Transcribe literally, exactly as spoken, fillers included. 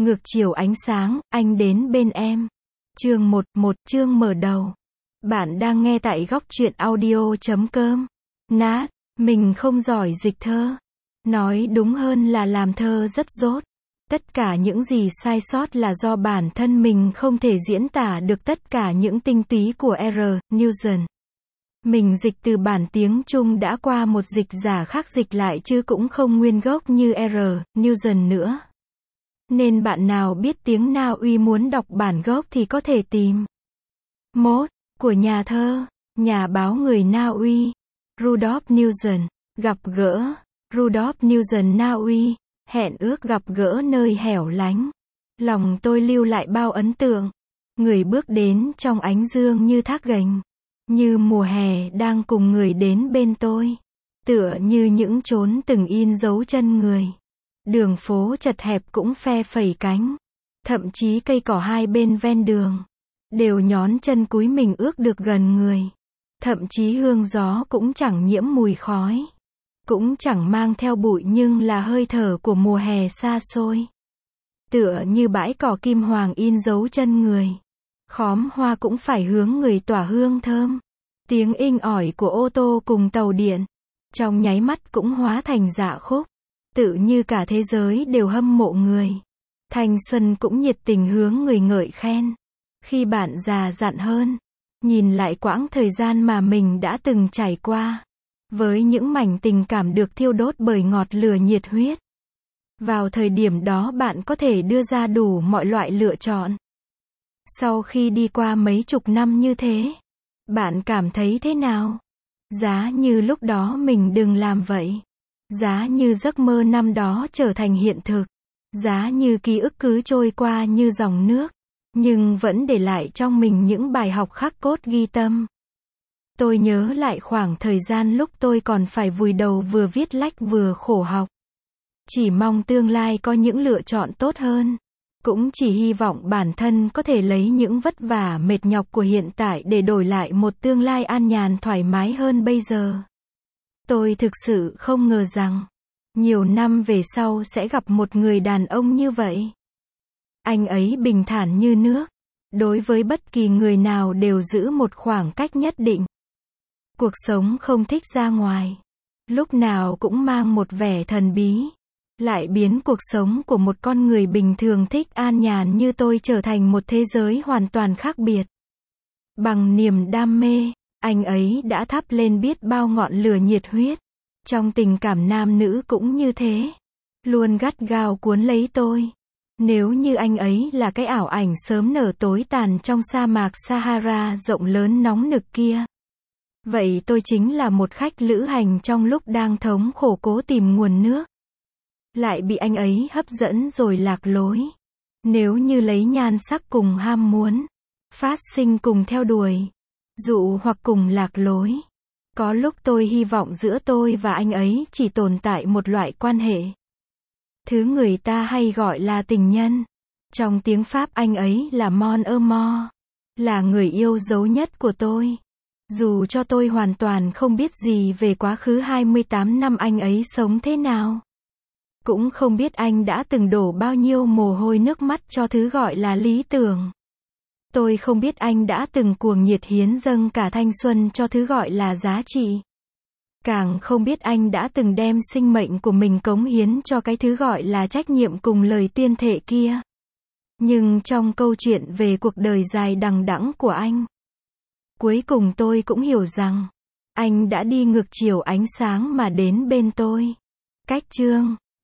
Ngược chiều ánh sáng, anh đến bên em. Chương một, một chương mở đầu. Bạn đang nghe tại góc truyện audio chấm com. Nát, mình không giỏi dịch thơ. Nói đúng hơn là làm thơ rất dốt. Tất cả những gì sai sót là do bản thân mình không thể diễn tả được tất cả những tinh túy của R. Newton. Mình dịch từ bản tiếng Trung đã qua một dịch giả khác dịch lại chứ cũng không nguyên gốc như R. Newton nữa. Nên bạn nào biết tiếng Na Uy muốn đọc bản gốc thì có thể tìm. Mốt, của nhà thơ, nhà báo người Na Uy, Rudolf Newton, gặp gỡ, Rudolf Newton Na Uy, hẹn ước gặp gỡ nơi hẻo lánh. Lòng tôi lưu lại bao ấn tượng. Người bước đến trong ánh dương như thác gành, như mùa hè đang cùng người đến bên tôi. Tựa như những chốn từng in dấu chân người. Đường phố chật hẹp cũng phe phẩy cánh. Thậm chí cây cỏ hai bên ven đường đều nhón chân cúi mình ước được gần người. Thậm chí hương gió cũng chẳng nhiễm mùi khói, cũng chẳng mang theo bụi nhưng là hơi thở của mùa hè xa xôi. Tựa như bãi cỏ kim hoàng in dấu chân người. Khóm hoa cũng phải hướng người tỏa hương thơm. Tiếng inh ỏi của ô tô cùng tàu điện trong nháy mắt cũng hóa thành dạ khúc. Tự như cả thế giới đều hâm mộ người. Thanh xuân cũng nhiệt tình hướng người ngợi khen. Khi bạn già dặn hơn, nhìn lại quãng thời gian mà mình đã từng trải qua, với những mảnh tình cảm được thiêu đốt bởi ngọt lửa nhiệt huyết. Vào thời điểm đó bạn có thể đưa ra đủ mọi loại lựa chọn. Sau khi đi qua mấy chục năm như thế, bạn cảm thấy thế nào? Giá như lúc đó mình đừng làm vậy. Giá như giấc mơ năm đó trở thành hiện thực. Giá như ký ức cứ trôi qua như dòng nước, nhưng vẫn để lại trong mình những bài học khắc cốt ghi tâm. Tôi nhớ lại khoảng thời gian lúc tôi còn phải vùi đầu vừa viết lách vừa khổ học. Chỉ mong tương lai có những lựa chọn tốt hơn. Cũng chỉ hy vọng bản thân có thể lấy những vất vả mệt nhọc của hiện tại để đổi lại một tương lai an nhàn thoải mái hơn bây giờ. Tôi thực sự không ngờ rằng, nhiều năm về sau sẽ gặp một người đàn ông như vậy. Anh ấy bình thản như nước. Đối với bất kỳ người nào đều giữ một khoảng cách nhất định. Cuộc sống không thích ra ngoài. Lúc nào cũng mang một vẻ thần bí. Lại biến cuộc sống của một con người bình thường thích an nhàn như tôi trở thành một thế giới hoàn toàn khác biệt. Bằng niềm đam mê, anh ấy đã thắp lên biết bao ngọn lửa nhiệt huyết. Trong tình cảm nam nữ cũng như thế. Luôn gắt gao cuốn lấy tôi. Nếu như anh ấy là cái ảo ảnh sớm nở tối tàn trong sa mạc Sahara rộng lớn nóng nực kia, vậy tôi chính là một khách lữ hành trong lúc đang thống khổ cố tìm nguồn nước. Lại bị anh ấy hấp dẫn rồi lạc lối. Nếu như lấy nhan sắc cùng ham muốn, phát sinh cùng theo đuổi, dụ hoặc cùng lạc lối. Có lúc tôi hy vọng giữa tôi và anh ấy chỉ tồn tại một loại quan hệ. Thứ người ta hay gọi là tình nhân. Trong tiếng Pháp anh ấy là mon amour, là người yêu dấu nhất của tôi. Dù cho tôi hoàn toàn không biết gì về quá khứ hai mươi tám năm anh ấy sống thế nào. Cũng không biết anh đã từng đổ bao nhiêu mồ hôi nước mắt cho thứ gọi là lý tưởng. Tôi không biết anh đã từng cuồng nhiệt hiến dâng cả thanh xuân cho thứ gọi là giá trị. Càng không biết anh đã từng đem sinh mệnh của mình cống hiến cho cái thứ gọi là trách nhiệm cùng lời tuyên thệ kia. Nhưng trong câu chuyện về cuộc đời dài đằng đẵng của anh, cuối cùng tôi cũng hiểu rằng, anh đã đi ngược chiều ánh sáng mà đến bên tôi. Cách chương